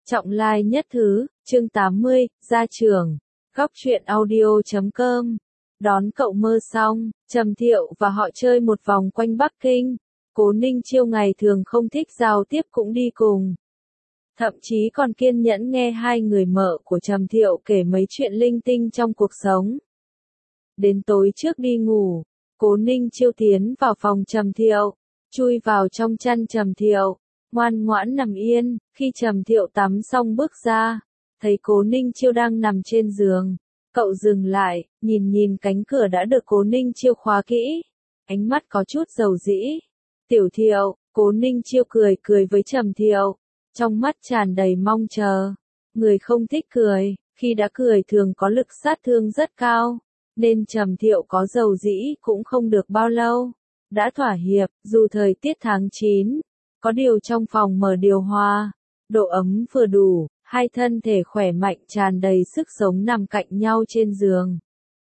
Trọng lai nhất thứ, chương 80, gia trưởng, góc truyện audio.com. Đón cậu mơ xong, Trầm Thiệu và họ chơi một vòng quanh Bắc Kinh. Cố Ninh Chiêu ngày thường không thích giao tiếp cũng đi cùng. Thậm chí còn kiên nhẫn nghe hai người mợ của Trầm Thiệu kể mấy chuyện linh tinh trong cuộc sống. Đến tối trước đi ngủ, Cố Ninh Chiêu tiến vào phòng Trầm Thiệu, chui vào trong chăn Trầm Thiệu, ngoan ngoãn nằm yên. Khi Trầm Thiệu tắm xong bước ra, thấy Cố Ninh Chiêu đang nằm trên giường, cậu dừng lại, nhìn cánh cửa đã được Cố Ninh Chiêu khóa kỹ, ánh mắt có chút dầu dĩ. Tiểu Thiệu, Cố Ninh Chiêu cười với Trầm Thiệu, trong mắt tràn đầy mong chờ. Người không thích cười, khi đã cười thường có lực sát thương rất cao, nên Trầm Thiệu có dầu dĩ cũng không được bao lâu. Đã thỏa hiệp, dù thời tiết tháng 9, có điều trong phòng mở điều hòa, độ ấm vừa đủ, hai thân thể khỏe mạnh tràn đầy sức sống nằm cạnh nhau trên giường.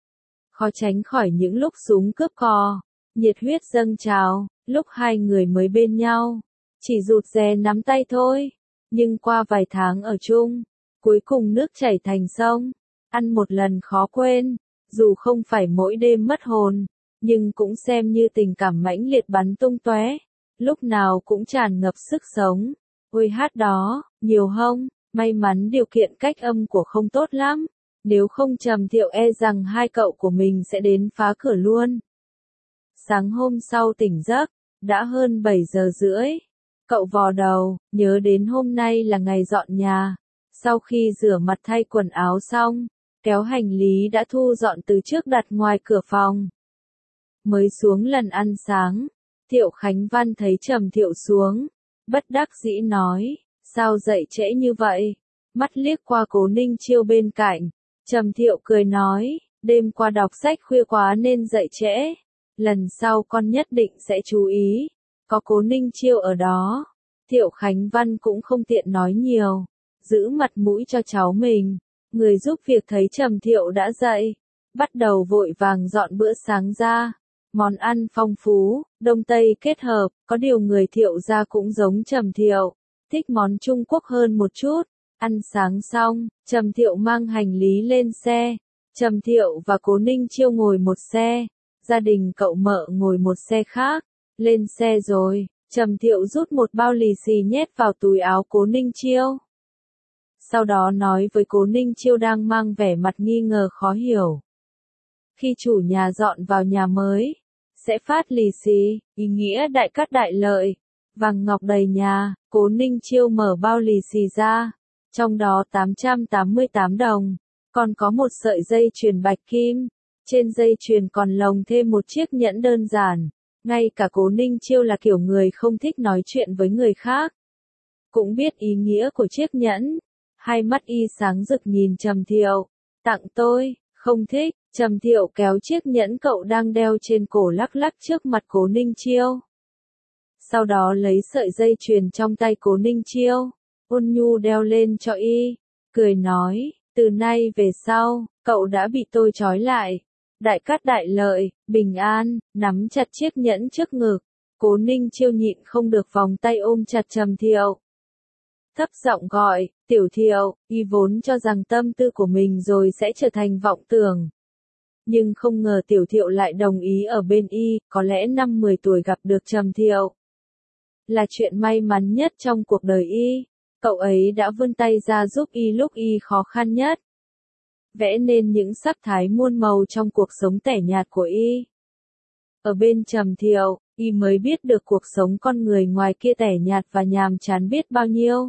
Khó tránh khỏi những lúc súng cướp cò, nhiệt huyết dâng trào, lúc hai người mới bên nhau, chỉ rụt rè nắm tay thôi, nhưng qua vài tháng ở chung, cuối cùng nước chảy thành sông, ăn một lần khó quên, dù không phải mỗi đêm mất hồn, nhưng cũng xem như tình cảm mãnh liệt bắn tung tóe, lúc nào cũng tràn ngập sức sống. Ôi hát đó, nhiều hông, may mắn điều kiện cách âm của không tốt lắm, nếu không Trầm Thiệu e rằng hai cậu của mình sẽ đến phá cửa luôn. Sáng hôm sau tỉnh giấc, đã hơn 7 giờ rưỡi, cậu vò đầu, nhớ đến hôm nay là ngày dọn nhà, sau khi rửa mặt thay quần áo xong, kéo hành lý đã thu dọn từ trước đặt ngoài cửa phòng. Mới xuống lần ăn sáng, Thiệu Khánh Văn thấy Trầm Thiệu xuống, bất đắc dĩ nói, sao dậy trễ như vậy? Mắt liếc qua Cố Ninh Chiêu bên cạnh, Trầm Thiệu cười nói, đêm qua đọc sách khuya quá nên dậy trễ, lần sau con nhất định sẽ chú ý, có Cố Ninh Chiêu ở đó. Thiệu Khánh Văn cũng không tiện nói nhiều, giữ mặt mũi cho cháu mình, người giúp việc thấy Trầm Thiệu đã dậy, bắt đầu vội vàng dọn bữa sáng ra. Món ăn phong phú, Đông Tây kết hợp, có điều người Thiệu gia cũng giống Trầm Thiệu, thích món Trung Quốc hơn một chút. Ăn sáng xong, Trầm Thiệu mang hành lý lên xe, Trầm Thiệu và Cố Ninh Chiêu ngồi một xe, gia đình cậu mợ ngồi một xe khác. Lên xe rồi, Trầm Thiệu rút một bao lì xì nhét vào túi áo Cố Ninh Chiêu. Sau đó nói với Cố Ninh Chiêu đang mang vẻ mặt nghi ngờ khó hiểu. Khi chủ nhà dọn vào nhà mới, sẽ phát lì xì, ý nghĩa đại cát đại lợi, vàng ngọc đầy nhà. Cố Ninh Chiêu mở bao lì xì ra, trong đó 888 đồng, còn có một sợi dây chuyền bạch kim, trên dây chuyền còn lồng thêm một chiếc nhẫn đơn giản. Ngay cả Cố Ninh Chiêu là kiểu người không thích nói chuyện với người khác, cũng biết ý nghĩa của chiếc nhẫn. Hai mắt y sáng rực nhìn Trầm Thiệu, tặng tôi, không thích. Trầm Thiệu kéo chiếc nhẫn cậu đang đeo trên cổ lắc lắc trước mặt Cố Ninh Chiêu. Sau đó lấy sợi dây chuyền trong tay Cố Ninh Chiêu, ôn nhu đeo lên cho y, cười nói, từ nay về sau, cậu đã bị tôi trói lại. Đại cát đại lợi, bình an, nắm chặt chiếc nhẫn trước ngực. Cố Ninh Chiêu nhịn không được vòng tay ôm chặt Trầm Thiệu, thấp giọng gọi, Tiểu Thiệu. Y vốn cho rằng tâm tư của mình rồi sẽ trở thành vọng tưởng, nhưng không ngờ Tiểu Thiệu lại đồng ý ở bên y. Có lẽ năm 10 tuổi gặp được Trầm Thiệu là chuyện may mắn nhất trong cuộc đời y. Cậu ấy đã vươn tay ra giúp y lúc y khó khăn nhất, vẽ nên những sắc thái muôn màu trong cuộc sống tẻ nhạt của y. Ở bên Trầm Thiệu, y mới biết được cuộc sống con người ngoài kia tẻ nhạt và nhàm chán biết bao nhiêu.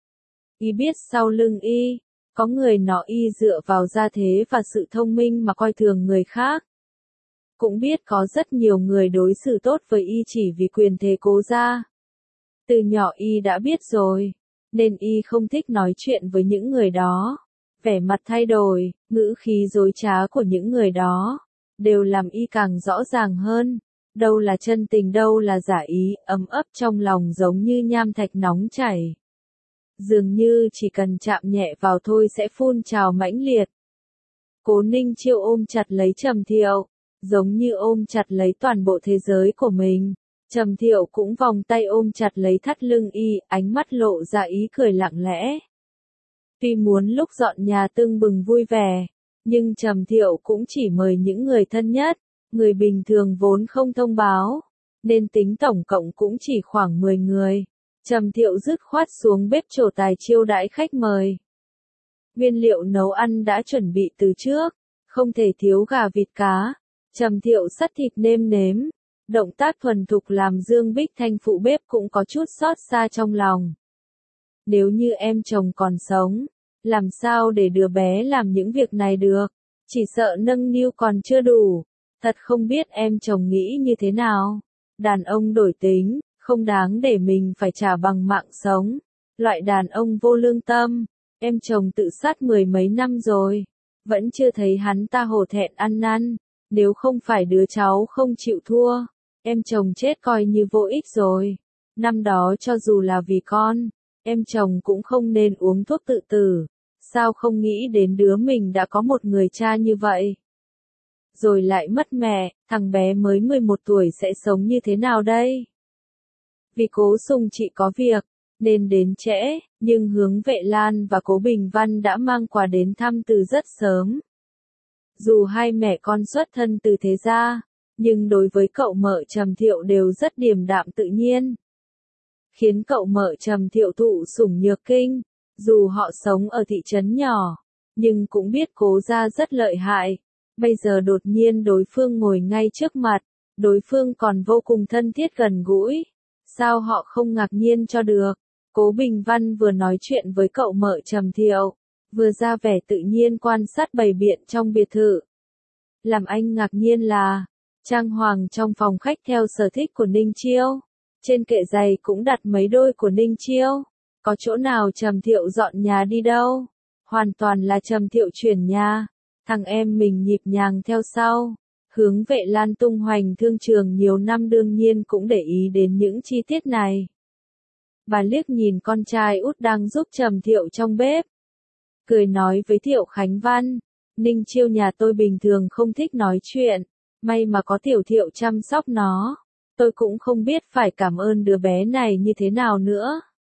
Y biết sau lưng y, có người nọ y dựa vào gia thế và sự thông minh mà coi thường người khác. Cũng biết có rất nhiều người đối xử tốt với y chỉ vì quyền thế Cố gia. Từ nhỏ y đã biết rồi, nên y không thích nói chuyện với những người đó. Vẻ mặt thay đổi, ngữ khí dối trá của những người đó, đều làm y càng rõ ràng hơn. Đâu là chân tình đâu là giả ý, ấm ấp trong lòng giống như nham thạch nóng chảy. Dường như chỉ cần chạm nhẹ vào thôi sẽ phun trào mãnh liệt. Cố Ninh Chiêu ôm chặt lấy Trầm Thiệu, giống như ôm chặt lấy toàn bộ thế giới của mình. Trầm Thiệu cũng vòng tay ôm chặt lấy thắt lưng y, ánh mắt lộ ra ý cười lặng lẽ. Tuy muốn lúc dọn nhà tưng bừng vui vẻ, nhưng Trầm Thiệu cũng chỉ mời những người thân nhất, người bình thường vốn không thông báo, nên tính tổng cộng cũng chỉ khoảng 10 người. Trầm Thiệu dứt khoát xuống bếp trổ tài chiêu đãi khách mời. Nguyên liệu nấu ăn đã chuẩn bị từ trước, không thể thiếu gà vịt cá. Trầm Thiệu sắt thịt nêm nếm, động tác thuần thục làm Dương Bích Thanh phụ bếp cũng có chút xót xa trong lòng. Nếu như em chồng còn sống, làm sao để đứa bé làm những việc này được, chỉ sợ nâng niu còn chưa đủ. Thật không biết em chồng nghĩ như thế nào. Đàn ông đổi tính, không đáng để mình phải trả bằng mạng sống. Loại đàn ông vô lương tâm, em chồng tự sát 10 mấy năm rồi, vẫn chưa thấy hắn ta hổ thẹn ăn năn. Nếu không phải đứa cháu không chịu thua, em chồng chết coi như vô ích rồi. Năm đó cho dù là vì con, em chồng cũng không nên uống thuốc tự tử. Sao không nghĩ đến đứa mình đã có một người cha như vậy? Rồi lại mất mẹ, thằng bé mới 11 tuổi sẽ sống như thế nào đây? Vì Cố Sùng chị có việc, nên đến trễ, nhưng Hướng Vệ Lan và Cố Bình Văn đã mang quà đến thăm từ rất sớm. Dù hai mẹ con xuất thân từ thế gia, nhưng đối với cậu mợ Trầm Thiệu đều rất điềm đạm tự nhiên. Khiến cậu mợ Trầm Thiệu thụ sủng nhược kinh, dù họ sống ở thị trấn nhỏ, nhưng cũng biết Cố gia rất lợi hại. Bây giờ đột nhiên đối phương ngồi ngay trước mặt, đối phương còn vô cùng thân thiết gần gũi. Sao họ không ngạc nhiên cho được? Cố Bình Văn vừa nói chuyện với cậu mợ Trầm Thiệu, vừa ra vẻ tự nhiên quan sát bày biện trong biệt thự. Làm anh ngạc nhiên là, trang hoàng trong phòng khách theo sở thích của Ninh Chiêu. Trên kệ giày cũng đặt mấy đôi của Ninh Chiêu. Có chỗ nào Trầm Thiệu dọn nhà đi đâu? Hoàn toàn là Trầm Thiệu chuyển nhà. Thằng em mình nhịp nhàng theo sau. Hướng Vệ Lan tung hoành thương trường nhiều năm đương nhiên cũng để ý đến những chi tiết này. Bà liếc nhìn con trai út đang giúp Trầm Thiệu trong bếp. Cười nói với Thiệu Khánh Văn, Ninh Chiêu nhà tôi bình thường không thích nói chuyện, may mà có Tiểu Thiệu chăm sóc nó. Tôi cũng không biết phải cảm ơn đứa bé này như thế nào nữa.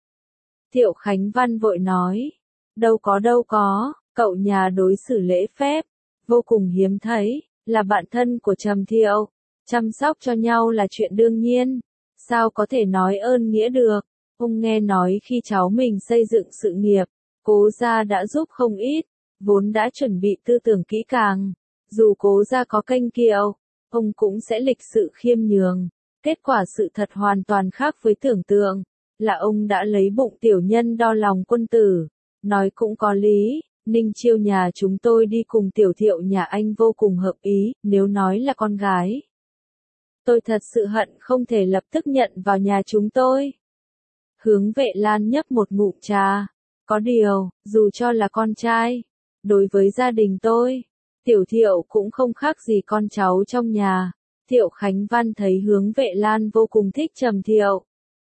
Thiệu Khánh Văn vội nói, đâu có, cậu nhà đối xử lễ phép, vô cùng hiếm thấy, là bạn thân của Trầm Thiệu, chăm sóc cho nhau là chuyện đương nhiên, sao có thể nói ơn nghĩa được. Ông nghe nói khi cháu mình xây dựng sự nghiệp, Cố gia đã giúp không ít, vốn đã chuẩn bị tư tưởng kỹ càng, dù Cố gia có kênh kiệu, ông cũng sẽ lịch sự khiêm nhường. Kết quả sự thật hoàn toàn khác với tưởng tượng, là ông đã lấy bụng tiểu nhân đo lòng quân tử. Nói cũng có lý, Ninh Chiêu nhà chúng tôi đi cùng Tiểu Thiệu nhà anh vô cùng hợp ý, nếu nói là con gái. Tôi thật sự hận không thể lập tức nhận vào nhà chúng tôi. Hướng Vệ Lan nhấp một ngụm trà. Có điều, dù cho là con trai, đối với gia đình tôi, Tiểu Thiệu cũng không khác gì con cháu trong nhà. Thiệu Khánh Văn thấy Hướng Vệ Lan vô cùng thích Trầm Thiệu.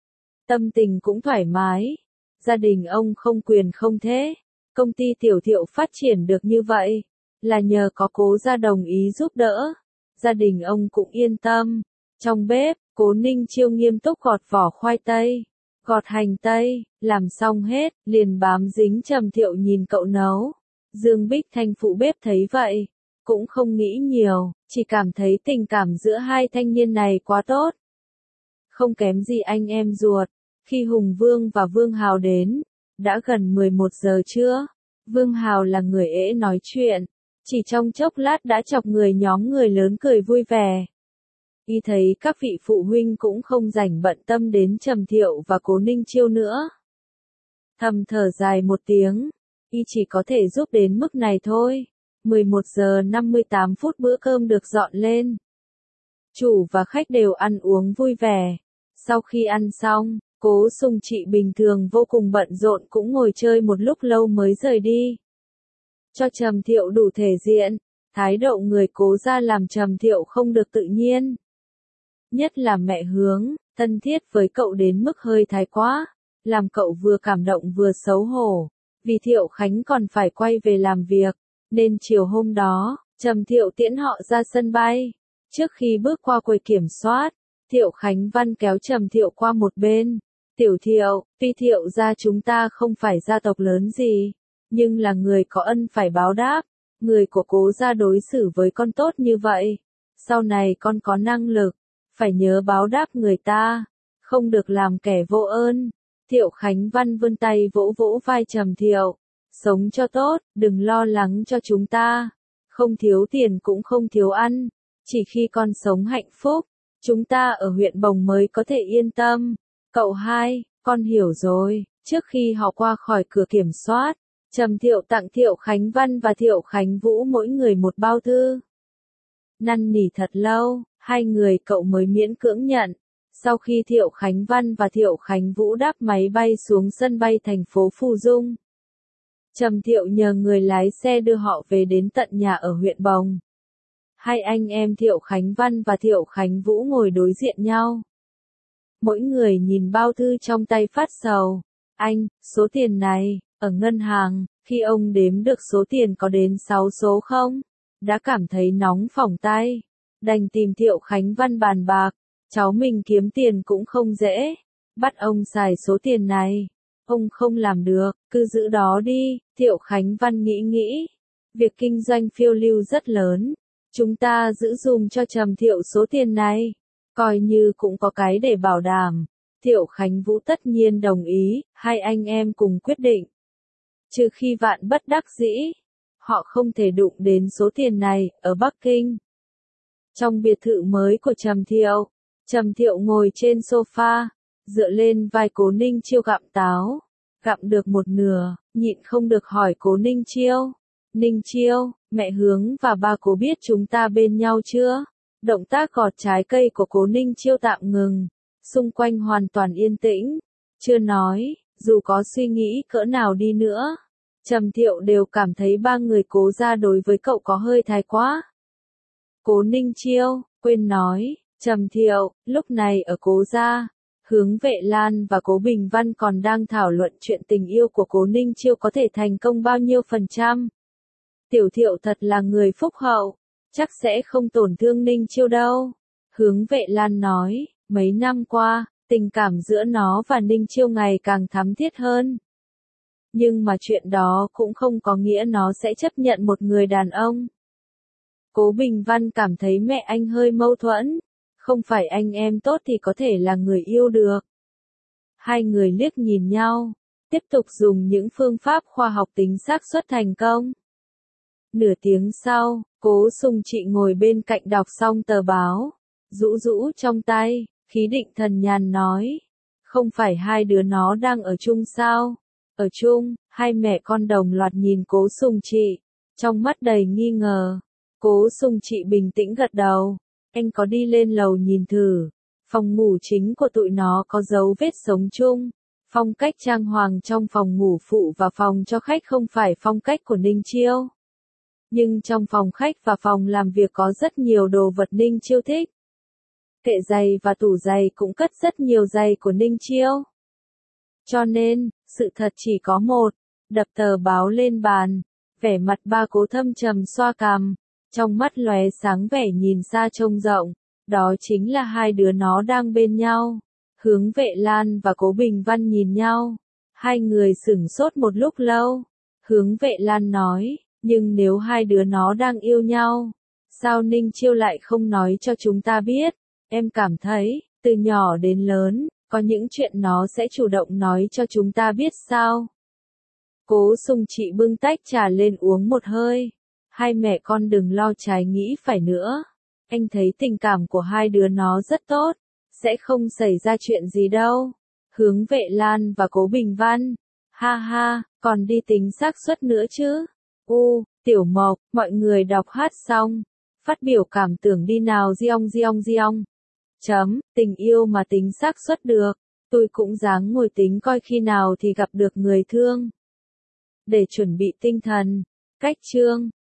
Tâm tình cũng thoải mái. Gia đình ông không quyền không thế. Công ty Tiểu Thiệu phát triển được như vậy, là nhờ có Cố gia đồng ý giúp đỡ. Gia đình ông cũng yên tâm. Trong bếp, Cố Ninh Chiêu nghiêm túc gọt vỏ khoai tây, gọt hành tây, làm xong hết, liền bám dính Trầm Thiệu nhìn cậu nấu. Dương Bích Thanh phụ bếp thấy vậy, cũng không nghĩ nhiều, chỉ cảm thấy tình cảm giữa hai thanh niên này quá tốt. Không kém gì anh em ruột. Khi Hùng Vương và Vương Hào đến, đã gần 11 giờ trưa. Vương Hào là người ễ nói chuyện, chỉ trong chốc lát đã chọc nhóm người lớn cười vui vẻ. Y thấy các vị phụ huynh cũng không rảnh bận tâm đến Trầm Thiệu và Cố Ninh Chiêu nữa. Thầm thở dài một tiếng, y chỉ có thể giúp đến mức này thôi. 11 giờ 58 phút bữa cơm được dọn lên. Chủ và khách đều ăn uống vui vẻ. Sau khi ăn xong, Cố Sùng chị bình thường vô cùng bận rộn cũng ngồi chơi một lúc lâu mới rời đi. Cho Trầm Thiệu đủ thể diện, thái độ người Cố gia làm Trầm Thiệu không được tự nhiên. Nhất là mẹ Hướng, thân thiết với cậu đến mức hơi thái quá, làm cậu vừa cảm động vừa xấu hổ. Vì Thiệu Khánh còn phải quay về làm việc, nên chiều hôm đó, Trầm Thiệu tiễn họ ra sân bay. Trước khi bước qua quầy kiểm soát, Thiệu Khánh Văn kéo Trầm Thiệu qua một bên. Tiểu Thiệu, tuy Thiệu gia chúng ta không phải gia tộc lớn gì, nhưng là người có ân phải báo đáp, người của Cố gia đối xử với con tốt như vậy, sau này con có năng lực, phải nhớ báo đáp người ta, không được làm kẻ vô ơn. Thiệu Khánh Văn vươn tay vỗ vỗ vai Trầm Thiệu, sống cho tốt, đừng lo lắng cho chúng ta, không thiếu tiền cũng không thiếu ăn, chỉ khi con sống hạnh phúc, chúng ta ở huyện Bồng mới có thể yên tâm. Cậu hai, con hiểu rồi. Trước khi họ qua khỏi cửa kiểm soát, Trầm Thiệu tặng Thiệu Khánh Văn và Thiệu Khánh Vũ mỗi người một bao thư. Năn nỉ thật lâu, hai người cậu mới miễn cưỡng nhận. Sau khi Thiệu Khánh Văn và Thiệu Khánh Vũ đáp máy bay xuống sân bay thành phố Phù Dung, Trầm Thiệu nhờ người lái xe đưa họ về đến tận nhà ở huyện Bồng. Hai anh em Thiệu Khánh Văn và Thiệu Khánh Vũ ngồi đối diện nhau. Mỗi người nhìn bao thư trong tay phát sầu. Anh, số tiền này, ở ngân hàng, khi ông đếm được số tiền có đến 6 số không? Đã cảm thấy nóng phỏng tay. Đành tìm Thiệu Khánh Văn bàn bạc. Cháu mình kiếm tiền cũng không dễ. Bắt ông xài số tiền này. Ông không làm được, cứ giữ đó đi. Thiệu Khánh Văn nghĩ nghĩ. Việc kinh doanh phiêu lưu rất lớn. Chúng ta giữ dùm cho Trầm Thiệu số tiền này. Coi như cũng có cái để bảo đảm. Thiệu Khánh Vũ tất nhiên đồng ý, hai anh em cùng quyết định. Trừ khi vạn bất đắc dĩ, họ không thể đụng đến số tiền này, ở Bắc Kinh. Trong biệt thự mới của Trầm Thiệu ngồi trên sofa, dựa lên vai Cố Ninh Chiêu gặm táo. Gặm được một nửa, nhịn không được hỏi Cố Ninh Chiêu. Ninh Chiêu, mẹ Hướng và ba Cố biết chúng ta bên nhau chưa? Động tác gọt trái cây của Cố Ninh Chiêu tạm ngừng. Xung quanh hoàn toàn yên tĩnh. Chưa nói, dù có suy nghĩ cỡ nào đi nữa, Trầm Thiệu đều cảm thấy ba người Cố gia đối với cậu có hơi thái quá. Cố Ninh Chiêu, quên nói, Trầm Thiệu, lúc này ở Cố gia, Hướng Vệ Lan và Cố Bình Văn còn đang thảo luận chuyện tình yêu của Cố Ninh Chiêu có thể thành công bao nhiêu %. Tiểu Thiệu thật là người phúc hậu, chắc sẽ không tổn thương Ninh Chiêu đâu. Hướng Vệ Lan nói, mấy năm qua, tình cảm giữa nó và Ninh Chiêu ngày càng thắm thiết hơn. Nhưng mà chuyện đó cũng không có nghĩa nó sẽ chấp nhận một người đàn ông. Cố Bình Văn cảm thấy mẹ anh hơi mâu thuẫn, không phải anh em tốt thì có thể là người yêu được. Hai người liếc nhìn nhau, tiếp tục dùng những phương pháp khoa học tính xác suất thành công. Nửa tiếng sau, Cố Sùng Trị ngồi bên cạnh đọc xong tờ báo, rũ rũ trong tay, khí định thần nhàn nói, không phải hai đứa nó đang ở chung sao? Ở chung, hai mẹ con đồng loạt nhìn Cố Sùng Trị, trong mắt đầy nghi ngờ. Cố Sùng Trị bình tĩnh gật đầu, anh có đi lên lầu nhìn thử, phòng ngủ chính của tụi nó có dấu vết sống chung. Phong cách trang hoàng trong phòng ngủ phụ và phòng cho khách không phải phong cách của Ninh Chiêu. Nhưng trong phòng khách và phòng làm việc có rất nhiều đồ vật Ninh Chiêu thích. Kệ giày và tủ giày cũng cất rất nhiều giày của Ninh Chiêu. Cho nên, sự thật chỉ có một. Đập tờ báo lên bàn, vẻ mặt ba Cố thâm trầm xoa cằm, trong mắt lóe sáng vẻ nhìn xa trông rộng. Đó chính là hai đứa nó đang bên nhau. Hướng Vệ Lan và Cố Bình Văn nhìn nhau. Hai người sửng sốt một lúc lâu. Hướng Vệ Lan nói, nhưng nếu hai đứa nó đang yêu nhau, sao Ninh Chiêu lại không nói cho chúng ta biết? Em cảm thấy, từ nhỏ đến lớn, có những chuyện nó sẽ chủ động nói cho chúng ta biết sao? Cố Sùng Trị bưng tách trà lên uống một hơi. Hai mẹ con đừng lo trái nghĩ phải nữa. Anh thấy tình cảm của hai đứa nó rất tốt, sẽ không xảy ra chuyện gì đâu. Hướng Vệ Lan và Cố Bình Văn, ha ha, còn đi tính xác suất nữa chứ? Tiểu Mộc, mọi người đọc hát xong, phát biểu cảm tưởng đi nào giong. Tình yêu mà tính xác suất được, tôi cũng dáng ngồi tính coi khi nào thì gặp được người thương. Để chuẩn bị tinh thần, cách chương